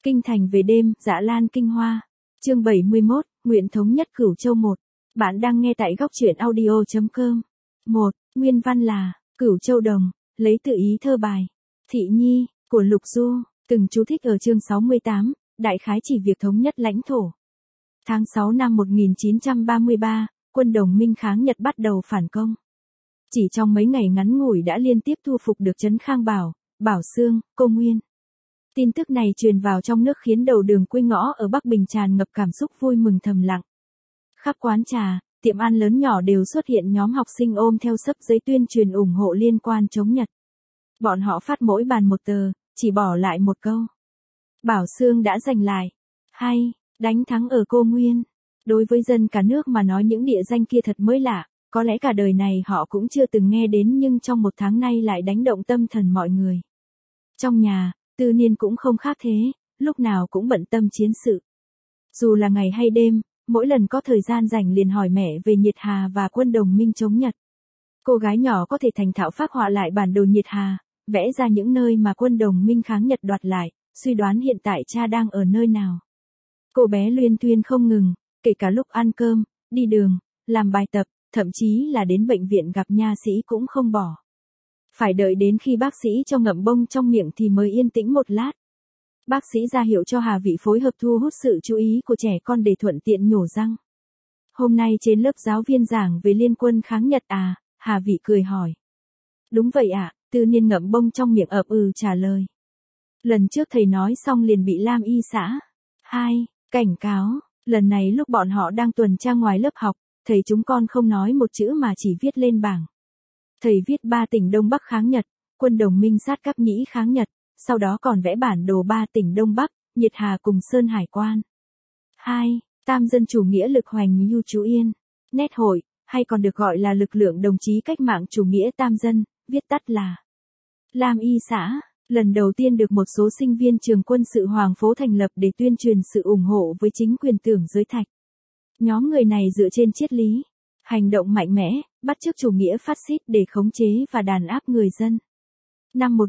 Kinh thành về đêm, Dạ Lan Kinh Hoa. Chương 71, Nguyện thống nhất Cửu Châu 1. Bạn đang nghe tại góc truyện audio.com. 1. Nguyên văn là Cửu Châu Đồng, lấy tự ý thơ bài Thị Nhi của Lục Du, từng chú thích ở chương 68, đại khái chỉ việc thống nhất lãnh thổ. Tháng 6 năm 1933, quân đồng minh kháng Nhật bắt đầu phản công. Chỉ trong mấy ngày ngắn ngủi đã liên tiếp thu phục được trấn Khang Bảo, Bảo Xương, Cô Nguyên. Tin tức này truyền vào trong nước khiến đầu đường quê ngõ ở Bắc Bình tràn ngập cảm xúc vui mừng thầm lặng. Khắp quán trà, tiệm ăn lớn nhỏ đều xuất hiện nhóm học sinh ôm theo xấp giấy tuyên truyền ủng hộ liên quan chống Nhật. Bọn họ phát mỗi bàn một tờ, chỉ bỏ lại một câu: Bảo Xương đã giành lại. Hay, đánh thắng ở Cô Nguyên. Đối với dân cả nước mà nói những địa danh kia thật mới lạ, có lẽ cả đời này họ cũng chưa từng nghe đến, nhưng trong một tháng nay lại đánh động tâm thần mọi người. Trong nhà, Tư Niên cũng không khác thế, lúc nào cũng bận tâm chiến sự. Dù là ngày hay đêm, mỗi lần có thời gian rảnh liền hỏi mẹ về Nhiệt Hà và quân đồng minh chống Nhật. Cô gái nhỏ có thể thành thạo phác họa lại bản đồ Nhiệt Hà, vẽ ra những nơi mà quân đồng minh kháng Nhật đoạt lại, suy đoán hiện tại cha đang ở nơi nào. Cô bé luyên thuyên không ngừng, kể cả lúc ăn cơm, đi đường, làm bài tập, thậm chí là đến bệnh viện gặp nha sĩ cũng không bỏ. Phải đợi đến khi bác sĩ cho ngậm bông trong miệng thì mới yên tĩnh một lát. Bác sĩ ra hiệu cho Hà Vị phối hợp thu hút sự chú ý của trẻ con để thuận tiện nhổ răng. Hôm nay trên lớp giáo viên giảng về liên quân kháng Nhật à? Hà Vị cười hỏi. Đúng vậy ạ, Tư Niên ngậm bông trong miệng ậm ừ trả lời. Lần trước thầy nói xong liền bị Lam Y xã 2 cảnh cáo. Lần này lúc bọn họ đang tuần tra ngoài lớp học, thầy chúng con không nói một chữ mà chỉ viết lên bảng. Thầy viết 3 tỉnh Đông Bắc kháng Nhật, quân đồng minh sát các nhĩ kháng Nhật, sau đó còn vẽ bản đồ 3 tỉnh Đông Bắc, Nhiệt Hà cùng Sơn Hải Quan. 2. Tam dân chủ nghĩa lực hoành Nhu Chú Yên. Nét hội, hay còn được gọi là lực lượng đồng chí cách mạng chủ nghĩa tam dân, viết tắt là Lam Y xã, lần đầu tiên được một số sinh viên trường quân sự Hoàng Phố thành lập để tuyên truyền sự ủng hộ với chính quyền tưởng giới Thạch. Nhóm người này dựa trên triết lý hành động mạnh mẽ, bắt chước chủ nghĩa phát xít để khống chế và đàn áp người dân. Năm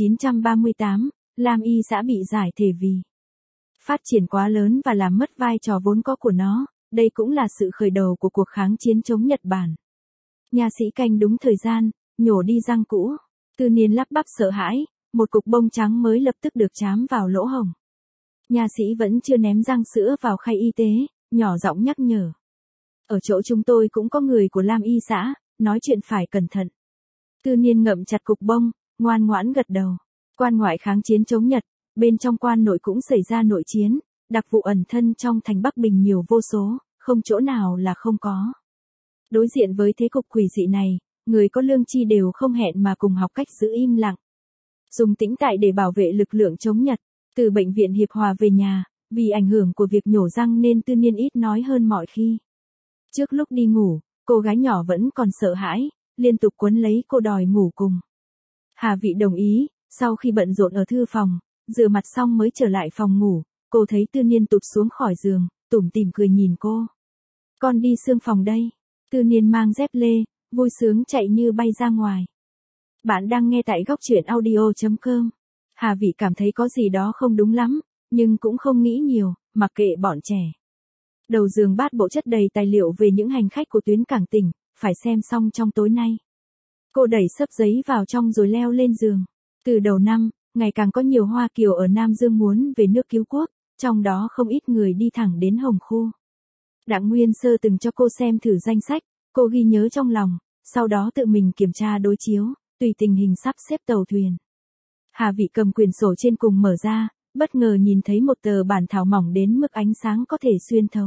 1938, Lam Y xã bị giải thể vì phát triển quá lớn và làm mất vai trò vốn có của nó, đây cũng là sự khởi đầu của cuộc kháng chiến chống Nhật Bản. Nha sĩ canh đúng thời gian, nhổ đi răng cũ. Tư Niên lắp bắp sợ hãi, một cục bông trắng mới lập tức được chám vào lỗ hổng. Nha sĩ vẫn chưa ném răng sữa vào khay y tế, nhỏ giọng nhắc nhở. Ở chỗ chúng tôi cũng có người của Lam Y xã, nói chuyện phải cẩn thận. Tư Niên ngậm chặt cục bông, ngoan ngoãn gật đầu. Quan ngoại kháng chiến chống Nhật, bên trong quan nội cũng xảy ra nội chiến, đặc vụ ẩn thân trong thành Bắc Bình nhiều vô số, không chỗ nào là không có. Đối diện với thế cục quỷ dị này, người có lương tri đều không hẹn mà cùng học cách giữ im lặng. Dùng tĩnh tại để bảo vệ lực lượng chống Nhật. Từ bệnh viện Hiệp Hòa về nhà, vì ảnh hưởng của việc nhổ răng nên Tư Niên ít nói hơn mọi khi. Trước lúc đi ngủ, cô gái nhỏ vẫn còn sợ hãi, liên tục quấn lấy cô đòi ngủ cùng. Hà Vị đồng ý, sau khi bận rộn ở thư phòng, rửa mặt xong mới trở lại phòng ngủ, cô thấy Tư Niên tụt xuống khỏi giường, tủm tỉm cười nhìn cô. Con đi xương phòng đây. Tư Niên mang dép lê, vui sướng chạy như bay ra ngoài. Bạn đang nghe tại góc truyện audio.com. Hà Vị cảm thấy có gì đó không đúng lắm, nhưng cũng không nghĩ nhiều, mặc kệ bọn trẻ. Đầu giường bát bộ chất đầy tài liệu về những hành khách của tuyến cảng tỉnh, phải xem xong trong tối nay. Cô đẩy xấp giấy vào trong rồi leo lên giường. Từ đầu năm, ngày càng có nhiều Hoa Kiều ở Nam Dương muốn về nước cứu quốc, trong đó không ít người đi thẳng đến Hồng Khu. Đặng Nguyên Sơ từng cho cô xem thử danh sách, cô ghi nhớ trong lòng, sau đó tự mình kiểm tra đối chiếu, tùy tình hình sắp xếp tàu thuyền. Hà Vị cầm quyển sổ trên cùng mở ra, bất ngờ nhìn thấy một tờ bản thảo mỏng đến mức ánh sáng có thể xuyên thấu.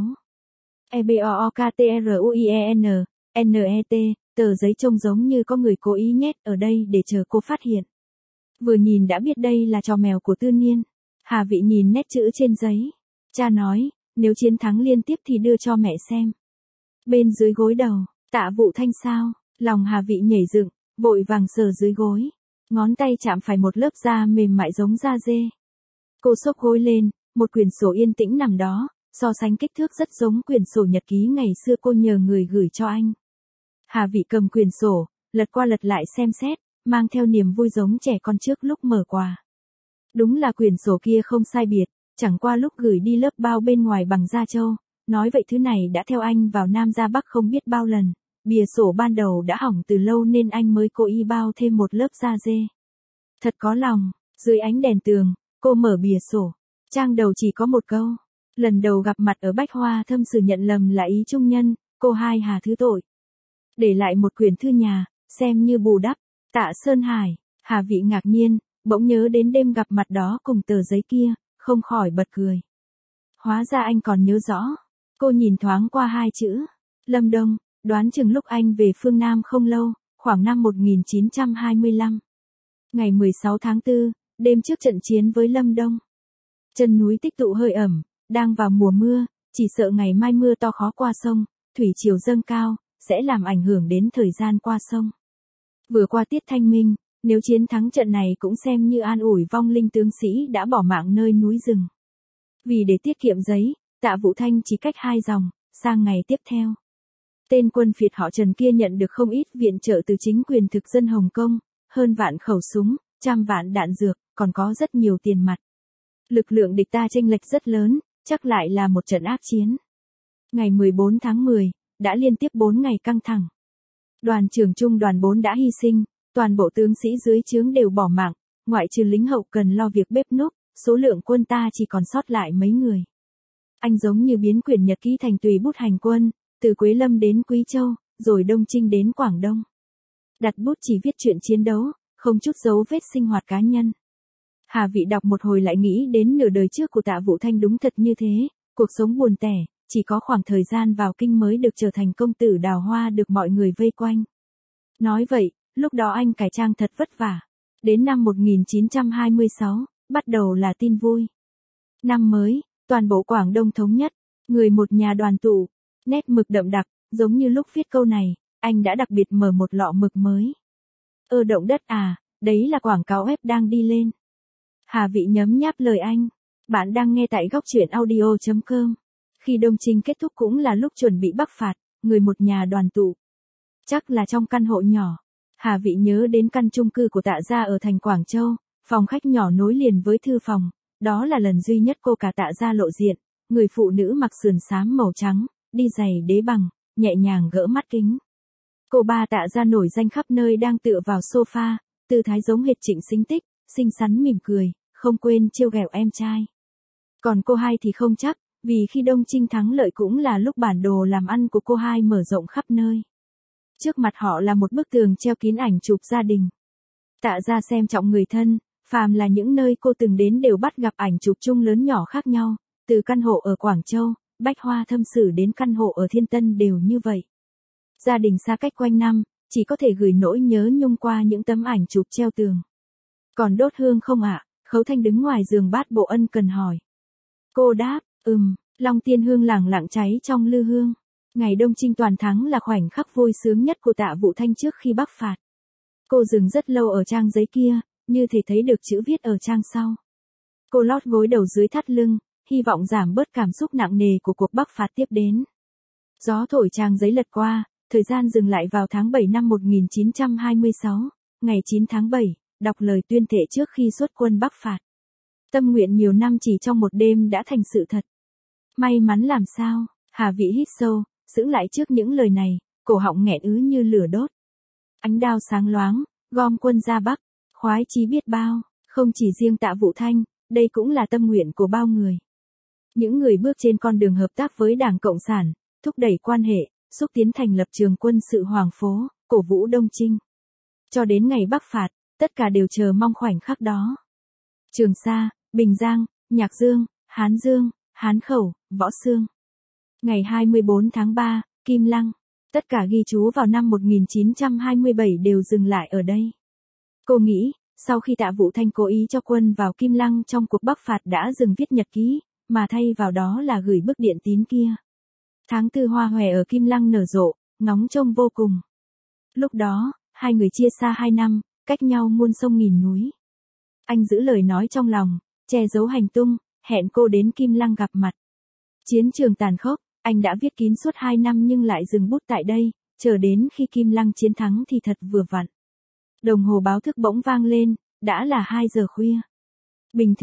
EBOOKTRUIEN, NET, tờ giấy trông giống như có người cố ý nhét ở đây để chờ cô phát hiện. Vừa nhìn đã biết đây là trò mèo của Tư Niên. Hà Vị nhìn nét chữ trên giấy. Cha nói, nếu chiến thắng liên tiếp thì đưa cho mẹ xem. Bên dưới gối đầu, Tạ Vụ Thanh sao? Lòng Hà Vị nhảy dựng, vội vàng sờ dưới gối. Ngón tay chạm phải một lớp da mềm mại giống da dê. Cô xốc gối lên, một quyển sổ yên tĩnh nằm đó, so sánh kích thước rất giống quyển sổ nhật ký ngày xưa cô nhờ người gửi cho anh. Hà Vị cầm quyển sổ, lật qua lật lại xem xét, mang theo niềm vui giống trẻ con trước lúc mở quà. Đúng là quyển sổ kia không sai biệt, chẳng qua lúc gửi đi lớp bao bên ngoài bằng da trâu, nói vậy thứ này đã theo anh vào Nam ra Bắc không biết bao lần, bìa sổ ban đầu đã hỏng từ lâu nên anh mới cố ý bao thêm một lớp da dê. Thật có lòng, dưới ánh đèn tường, cô mở bìa sổ, trang đầu chỉ có một câu. Lần đầu gặp mặt ở Bách Hoa Thâm Sử nhận lầm là ý trung nhân, cô hai hà thứ tội. Để lại một quyển thư nhà, xem như bù đắp. Tạ Sơn Hải. Hà Vị ngạc nhiên, bỗng nhớ đến đêm gặp mặt đó cùng tờ giấy kia, không khỏi bật cười. Hóa ra anh còn nhớ rõ. Cô nhìn thoáng qua hai chữ. Lâm Đông, đoán chừng lúc anh về phương Nam không lâu, khoảng năm 1925. Ngày 16 tháng 4, đêm trước trận chiến với Lâm Đông. Chân núi tích tụ hơi ẩm, đang vào mùa mưa, chỉ sợ ngày mai mưa to khó qua sông, thủy triều dâng cao, sẽ làm ảnh hưởng đến thời gian qua sông. Vừa qua tiết thanh minh, nếu chiến thắng trận này cũng xem như an ủi vong linh tướng sĩ đã bỏ mạng nơi núi rừng. Vì để tiết kiệm giấy, Tạ Vũ Thanh chỉ cách 2 dòng, sang ngày tiếp theo. Tên quân phiệt họ Trần kia nhận được không ít viện trợ từ chính quyền thực dân Hồng Kông, hơn vạn khẩu súng, trăm vạn đạn dược, còn có rất nhiều tiền mặt. Lực lượng địch ta chênh lệch rất lớn, chắc lại là một trận ác chiến. Ngày 14 tháng 10, đã liên tiếp 4 ngày căng thẳng. Đoàn trưởng trung đoàn 4 đã hy sinh, toàn bộ tướng sĩ dưới trướng đều bỏ mạng, ngoại trừ lính hậu cần lo việc bếp núc, số lượng quân ta chỉ còn sót lại mấy người. Anh giống như biến quyển nhật ký thành tùy bút hành quân, từ Quế Lâm đến Quý Châu, rồi Đông Trinh đến Quảng Đông. Đặt bút chỉ viết chuyện chiến đấu, không chút dấu vết sinh hoạt cá nhân. Hà Vị đọc một hồi lại nghĩ đến nửa đời trước của Tạ Vũ Thanh đúng thật như thế, cuộc sống buồn tẻ, chỉ có khoảng thời gian vào kinh mới được trở thành công tử đào hoa được mọi người vây quanh. Nói vậy, lúc đó anh cải trang thật vất vả. Đến năm 1926, bắt đầu là tin vui. Năm mới, toàn bộ Quảng Đông thống nhất, người một nhà đoàn tụ, nét mực đậm đặc, giống như lúc viết câu này, anh đã đặc biệt mở một lọ mực mới. Động đất à, đấy là quảng cáo web đang đi lên. Hà Vị nhấm nháp lời anh. Bạn đang nghe tại góc truyện audio.com. Khi Đông Trinh kết thúc cũng là lúc chuẩn bị bắc phạt, người một nhà đoàn tụ. Chắc là trong căn hộ nhỏ. Hà Vị nhớ đến căn chung cư của Tạ gia ở thành Quảng Châu, phòng khách nhỏ nối liền với thư phòng, đó là lần duy nhất cô cả Tạ gia lộ diện, người phụ nữ mặc sườn xám màu trắng, đi giày đế bằng, nhẹ nhàng gỡ mắt kính. Cô ba Tạ gia nổi danh khắp nơi đang tựa vào sofa, tư thái giống hệt Trịnh Sinh Tích, xinh xắn mỉm cười, không quên trêu ghẹo em trai. Còn cô hai thì không chắc, vì khi Đông Trinh thắng lợi cũng là lúc bản đồ làm ăn của cô hai mở rộng khắp nơi. Trước mặt họ là một bức tường treo kín ảnh chụp gia đình. Tạ gia xem trọng người thân, phàm là những nơi cô từng đến đều bắt gặp ảnh chụp chung lớn nhỏ khác nhau, từ căn hộ ở Quảng Châu, Bách Hoa Thâm Sử đến căn hộ ở Thiên Tân đều như vậy. Gia đình xa cách quanh năm, chỉ có thể gửi nỗi nhớ nhung qua những tấm ảnh chụp treo tường. Còn đốt hương không ạ? Khấu Thanh đứng ngoài giường bát bộ ân cần hỏi. Cô đáp, Long Tiên hương lẳng lặng cháy trong lư hương. Ngày Đông Trinh toàn thắng là khoảnh khắc vui sướng nhất của Tạ Vũ Thanh trước khi bắc phạt. Cô dừng rất lâu ở trang giấy kia, như thể thấy được chữ viết ở trang sau. Cô lót gối đầu dưới thắt lưng, hy vọng giảm bớt cảm xúc nặng nề của cuộc bắc phạt tiếp đến. Gió thổi trang giấy lật qua, thời gian dừng lại vào tháng 7 năm 1926, ngày 9 tháng 7, đọc lời tuyên thệ trước khi xuất quân bắc phạt. Tâm nguyện nhiều năm chỉ trong một đêm đã thành sự thật. May mắn làm sao? Hà Vị hít sâu, sững lại trước những lời này, cổ họng nghẹn ứ như lửa đốt. Ánh đao sáng loáng, gom quân ra Bắc, khoái chí biết bao, không chỉ riêng Tạ Vũ Thanh, đây cũng là tâm nguyện của bao người. Những người bước trên con đường hợp tác với Đảng Cộng sản, thúc đẩy quan hệ, xúc tiến thành lập trường quân sự Hoàng Phố, cổ vũ Đông Trinh. Cho đến ngày bắc phạt, tất cả đều chờ mong khoảnh khắc đó. Trường Sa, Bình Giang, Nhạc Dương, Hán Dương, Hán Khẩu, Võ Xương. Ngày 24 tháng 3, Kim Lăng. Tất cả ghi chú vào năm 1927 đều dừng lại ở đây. Cô nghĩ, sau khi Tạ Vũ Thanh cố ý cho quân vào Kim Lăng trong cuộc bắc phạt đã dừng viết nhật ký, mà thay vào đó là gửi bức điện tín kia. Tháng 4 hoa hòe ở Kim Lăng nở rộ, ngóng trông vô cùng. Lúc đó, hai người chia xa 2 năm, cách nhau muôn sông nghìn núi. Anh giữ lời nói trong lòng, che giấu hành tung, hẹn cô đến Kim Lăng gặp mặt. Chiến trường tàn khốc, anh đã viết kín suốt 2 năm nhưng lại dừng bút tại đây, chờ đến khi Kim Lăng chiến thắng thì thật vừa vặn. Đồng hồ báo thức bỗng vang lên, đã là 2 giờ khuya. Bình thường,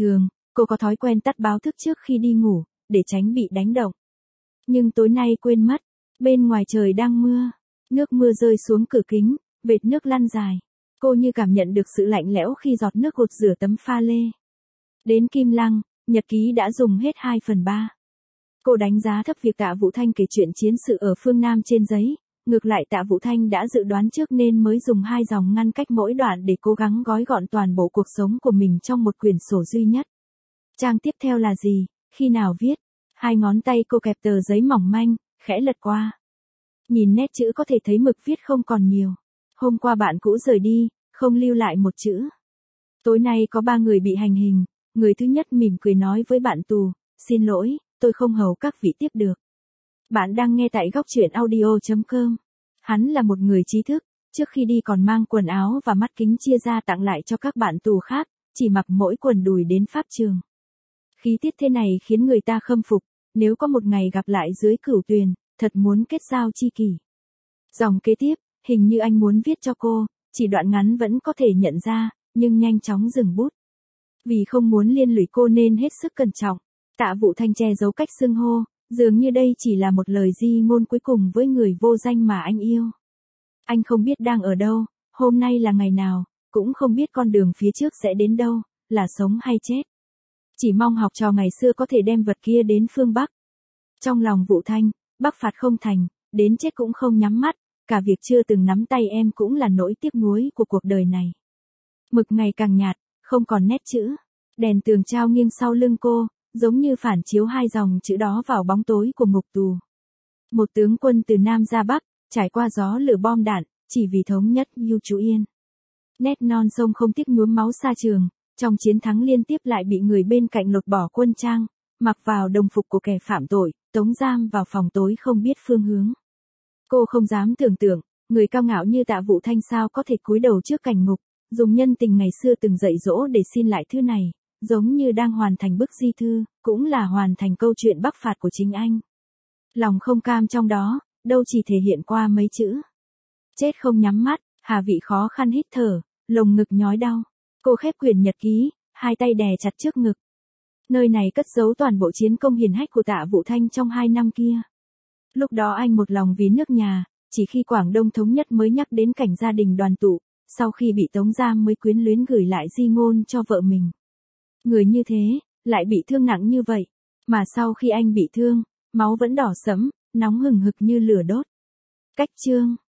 Cô có thói quen tắt báo thức trước khi đi ngủ, để tránh bị đánh động. Nhưng tối nay quên mất, bên ngoài trời đang mưa, nước mưa rơi xuống cửa kính, vệt nước lăn dài. Cô như cảm nhận được sự lạnh lẽo khi giọt nước gột rửa tấm pha lê. Đến Kim Lăng, nhật ký đã dùng hết 2/3. Cô đánh giá thấp việc Tạ Vũ Thanh kể chuyện chiến sự ở phương Nam trên giấy, ngược lại Tạ Vũ Thanh đã dự đoán trước nên mới dùng 2 dòng ngăn cách mỗi đoạn để cố gắng gói gọn toàn bộ cuộc sống của mình trong một quyển sổ duy nhất. Trang tiếp theo là gì, khi nào viết? 2 ngón tay cô kẹp tờ giấy mỏng manh, khẽ lật qua. Nhìn nét chữ có thể thấy mực viết không còn nhiều. Hôm qua bạn cũ rời đi, không lưu lại một chữ. Tối nay có 3 người bị hành hình, người thứ nhất mỉm cười nói với bạn tù, xin lỗi, tôi không hầu các vị tiếp được. Bạn đang nghe tại góc truyện audio.com. Hắn là một người trí thức, trước khi đi còn mang quần áo và mắt kính chia ra tặng lại cho các bạn tù khác, chỉ mặc mỗi quần đùi đến pháp trường. Khí tiết thế này khiến người ta khâm phục, nếu có một ngày gặp lại dưới Cửu Tuyền, thật muốn kết giao tri kỷ. Dòng kế tiếp, hình như anh muốn viết cho cô, chỉ đoạn ngắn vẫn có thể nhận ra, nhưng nhanh chóng dừng bút. Vì không muốn liên lụy cô nên hết sức cẩn trọng, Tạ Vũ Thanh che giấu cách xưng hô, dường như đây chỉ là một lời di ngôn cuối cùng với người vô danh mà anh yêu. Anh không biết đang ở đâu, hôm nay là ngày nào, cũng không biết con đường phía trước sẽ đến đâu, là sống hay chết. Chỉ mong học trò ngày xưa có thể đem vật kia đến phương Bắc. Trong lòng Vũ Thanh, Bắc phạt không thành, đến chết cũng không nhắm mắt, cả việc chưa từng nắm tay em cũng là nỗi tiếc nuối của cuộc đời này. Mực ngày càng nhạt, không còn nét chữ. Đèn tường trao nghiêng sau lưng cô, giống như phản chiếu 2 dòng chữ đó vào bóng tối của ngục tù. Một tướng quân từ Nam ra Bắc, trải qua gió lửa bom đạn, chỉ vì thống nhất yêu chú Yên. Nét non sông không tiếc nhuốm máu xa trường, trong chiến thắng liên tiếp lại bị người bên cạnh lột bỏ quân trang, mặc vào đồng phục của kẻ phạm tội, tống giam vào phòng tối không biết phương hướng. Cô không dám tưởng tượng, người cao ngạo như Tạ Vũ Thanh sao có thể cúi đầu trước cảnh ngục, dùng nhân tình ngày xưa từng dạy dỗ để xin lại thư này, giống như đang hoàn thành bức di thư, cũng là hoàn thành câu chuyện bắc phạt của chính anh. Lòng không cam trong đó, đâu chỉ thể hiện qua mấy chữ. Chết không nhắm mắt, Hà Vị khó khăn hít thở, lồng ngực nhói đau. Cô khép quyển nhật ký, 2 tay đè chặt trước ngực. Nơi này cất giấu toàn bộ chiến công hiển hách của Tạ Vũ Thanh trong 2 năm kia. Lúc đó anh một lòng vì nước nhà, chỉ khi Quảng Đông thống nhất mới nhắc đến cảnh gia đình đoàn tụ, sau khi bị tống giam mới quyến luyến gửi lại di ngôn cho vợ mình. Người như thế, lại bị thương nặng như vậy, mà sau khi anh bị thương, máu vẫn đỏ sẫm, nóng hừng hực như lửa đốt. Cách chương